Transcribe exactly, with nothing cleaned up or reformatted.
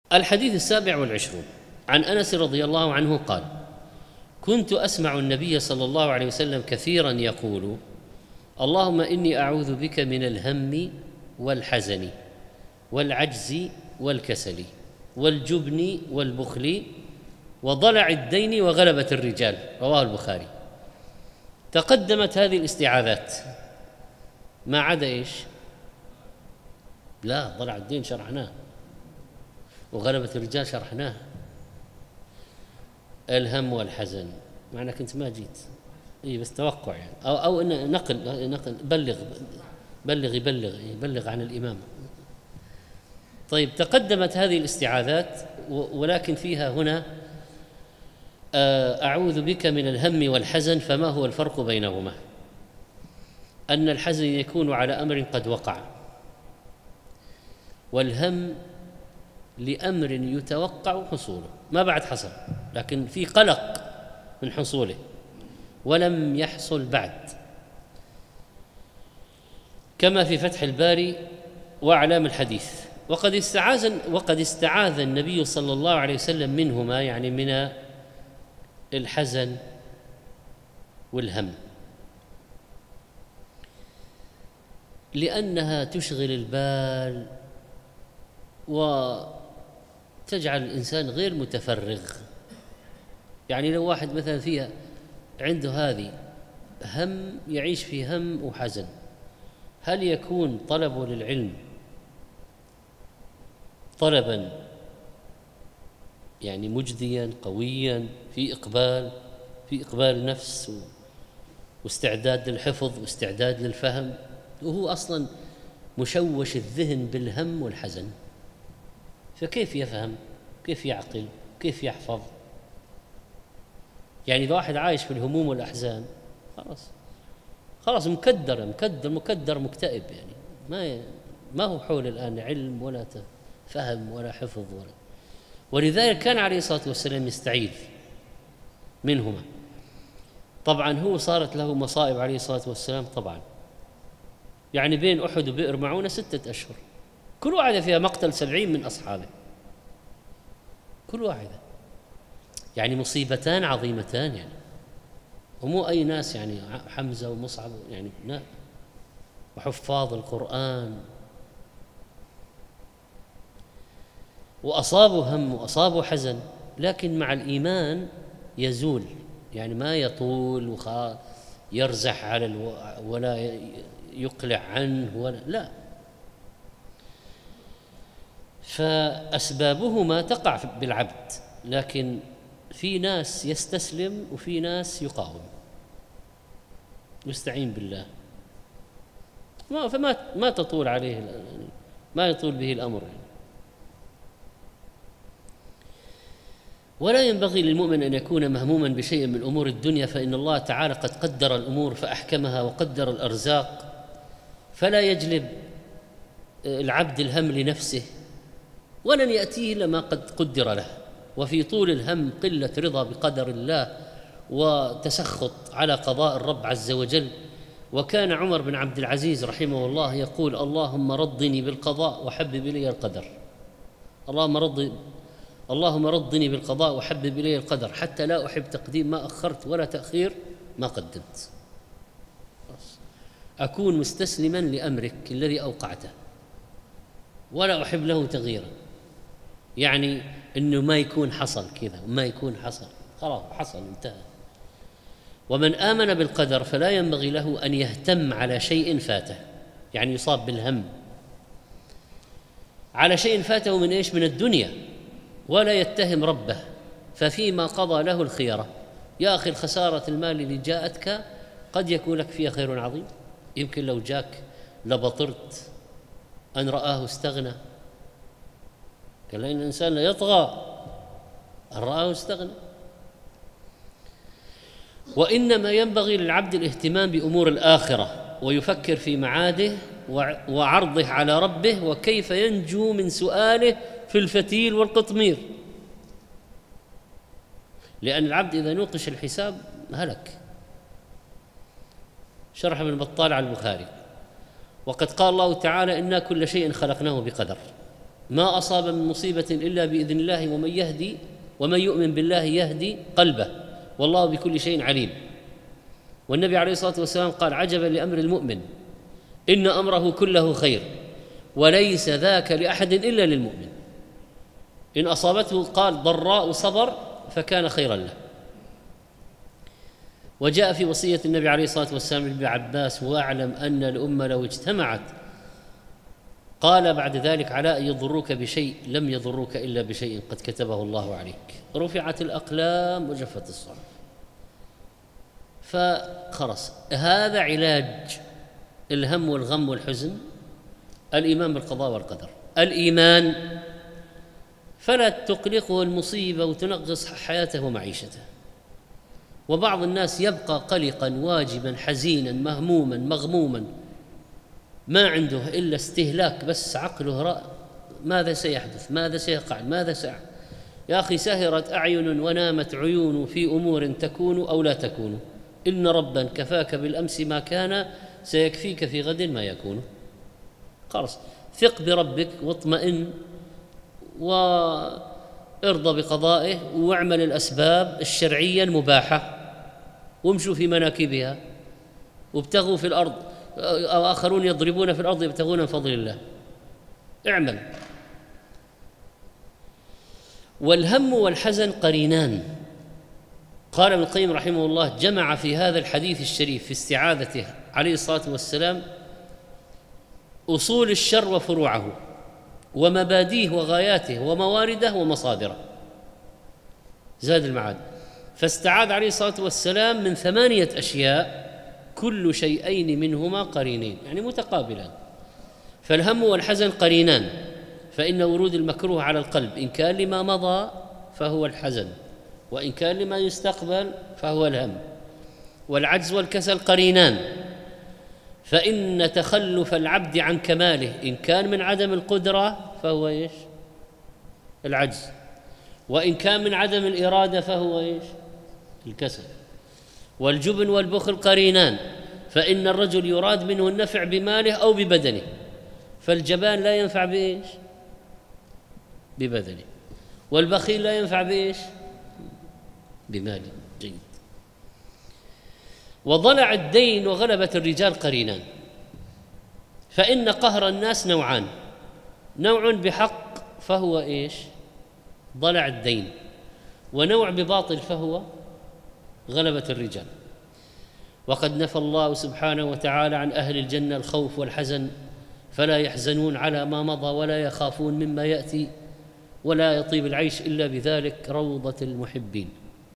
الحديث السابع والعشرون عن أنس رضي الله عنه قال: كنت أسمع النبي صلى الله عليه وسلم كثيرا يقول: اللهم إني أعوذ بك من الهم والحزن والعجز والكسل والجبن والبخل وضلع الدين وغلبة الرجال. رواه البخاري. تقدمت هذه الاستعاذات ما عدا ايش؟ لا، ضلع الدين شرحناه، وغلبة الرجال شرحناه. الهم والحزن معنى كنت ما جيت، اي بس توقع يعني، او او إن نقل نقل بلغ بلغ يبلغ يبلغ عن الامام. طيب، تقدمت هذه الاستعاذات ولكن فيها هنا أعوذ بك من الهم والحزن. فما هو الفرق بينهما؟ أن الحزن يكون على أمر قد وقع، والهم لأمر يتوقع حصوله، ما بعد حصل لكن في قلق من حصوله ولم يحصل بعد، كما في فتح الباري وأعلام الحديث. وقد استعاذ وقد استعاذ النبي صلى الله عليه وسلم منهما، يعني من الحزن والهم، لأنها تشغل البال وتجعل الإنسان غير متفرغ. يعني لو واحد مثلا فيها عنده هذه هم، يعيش في هم وحزن، هل يكون طلبه للعلم طلبا يعني مجديا قويا في إقبال في إقبال نفس واستعداد للحفظ واستعداد للفهم، وهو أصلا مشوش الذهن بالهم والحزن؟ فكيف يفهم؟ كيف يعقل؟ كيف يحفظ؟ يعني إذا واحد عايش في الهموم والأحزان خلاص خلاص مكدر مكدر مكدر مكتئب، يعني ما ما هو حول الآن علم ولا فهم ولا حفظ ولا. ولذلك كان عليه الصلاة والسلام يستعيذ منهما. طبعا هو صارت له مصائب عليه الصلاة والسلام طبعا، يعني بين أحد وبئر معونة ستة أشهر، كل واحدة فيها مقتل سبعين من أصحابه، كل واحدة يعني مصيبتان عظيمتان، يعني ومو أي ناس، يعني حمزة ومصعب يعني لا، وحفاظ القرآن، وأصابوا هم وأصابوا حزن، لكن مع الإيمان يزول، يعني ما يطول ويرزح على الو... ولا يقلع عنه ولا لا. فأسبابهما تقع بالعبد، لكن في ناس يستسلم وفي ناس يقاوم، يستعين بالله، ما فما ما تطول عليه، ما يطول به الأمر يعني. ولا ينبغي للمؤمن أن يكون مهموما بشيء من أمور الدنيا، فإن الله تعالى قد قدر الأمور فأحكمها وقدر الأرزاق، فلا يجلب العبد الهم لنفسه، ولن يأتيه إلا ما قد قدر له. وفي طول الهم قلة رضا بقدر الله وتسخط على قضاء الرب عز وجل. وكان عمر بن عبد العزيز رحمه الله يقول: اللهم رضني بالقضاء وحبب إلي القدر. اللهم رض اللهم رضني بالقضاء وحبب إلي القدر، حتى لا أحب تقديم ما أخرت ولا تأخير ما قدمت. أكون مستسلما لأمرك الذي أوقعته ولا أحب له تغييرا، يعني إنه ما يكون حصل كذا وما يكون حصل، خلاص حصل انتهى. ومن آمن بالقدر فلا ينبغي له أن يهتم على شيء فاته، يعني يصاب بالهم على شيء فاته من إيش؟ من الدنيا، ولا يتهم ربه، ففيما قضى له الخيرة. يا أخي، الخسارة المال اللي جاءتك قد يكون لك فيها خير عظيم، يمكن لو جاك لبطرت أن رآه استغنى. قال إن الإنسان لا يطغى أن رآه استغنى. وإنما ينبغي للعبد الاهتمام بأمور الآخرة، ويفكر في معاده وعرضه على ربه، وكيف ينجو من سؤاله في الفتيل والقطمير، لأن العبد إذا نوقش الحساب هلك. شرح ابن بطال على البخاري: وقد قال الله تعالى: إنا كل شيء خلقناه بقدر. ما أصاب من مصيبة إلا بإذن الله ومن يهدي ومن يؤمن بالله يهدي قلبه والله بكل شيء عليم. والنبي عليه الصلاة والسلام قال عجبا لأمر المؤمن إن أمره كله خير وليس ذاك لأحد إلا للمؤمن. إن أصابته قال ضراء صبر فكان خيرا له. وجاء في وصية النبي عليه الصلاة والسلام لابن عباس واعلم أن الأمة لو اجتمعت قال بعد ذلك على أن يضروك بشيء لم يضروك إلا بشيء قد كتبه الله عليك رفعت الأقلام وجفت الصحف. فخلص هذا علاج الهم والغم والحزن الإيمان بالقضاء والقدر. الإيمان فلا تقلقه المصيبة وتنغص حياته ومعيشته. وبعض الناس يبقى قلقا واجبا حزينا مهموما مغموما ما عنده إلا استهلاك بس عقله رأى ماذا سيحدث ماذا سيقع ماذا سيع يا أخي سهرت أعين ونامت عيون في أمور تكون أو لا تكون إن ربا كفاك بالأمس ما كان سيكفيك في غد ما يكون. خلاص ثق بربك واطمئن وارضى بقضائه واعمل الأسباب الشرعية المباحة وامشوا في مناكبها وابتغوا في الأرض أو آخرون يضربون في الأرض يبتغون من فضل الله. اعمل. والهم والحزن قرينان. قال ابن القيم رحمه الله جمع في هذا الحديث الشريف في استعاذته عليه الصلاة والسلام أصول الشر وفروعه ومبادئه وغاياته وموارده ومصادره. زاد المعاد. فاستعاذ عليه الصلاة والسلام من ثمانية أشياء كل شيئين منهما قرينين يعني متقابلان. فالهم والحزن قرينان فإن ورود المكروه على القلب إن كان لما مضى فهو الحزن وإن كان لما يستقبل فهو الهم. والعجز والكسل قرينان فإن تخلف العبد عن كماله إن كان من عدم القدرة فهو إيش؟ العجز. وإن كان من عدم الإرادة فهو إيش؟ الكسل. والجبن والبخل قرينان فإن الرجل يراد منه النفع بماله أو ببدنه فالجبان لا ينفع بإيش؟ ببدنه. والبخيل لا ينفع بإيش؟ بماله. جيد. وضلع الدين وغلبة الرجال قرينان فإن قهر الناس نوعان نوع بحق فهو إيش؟ ضلع الدين ونوع بباطل فهو غلبة الرجال. وقد نفى الله سبحانه وتعالى عن أهل الجنة الخوف والحزن فلا يحزنون على ما مضى ولا يخافون مما يأتي ولا يطيب العيش إلا بذلك روضة المحبين.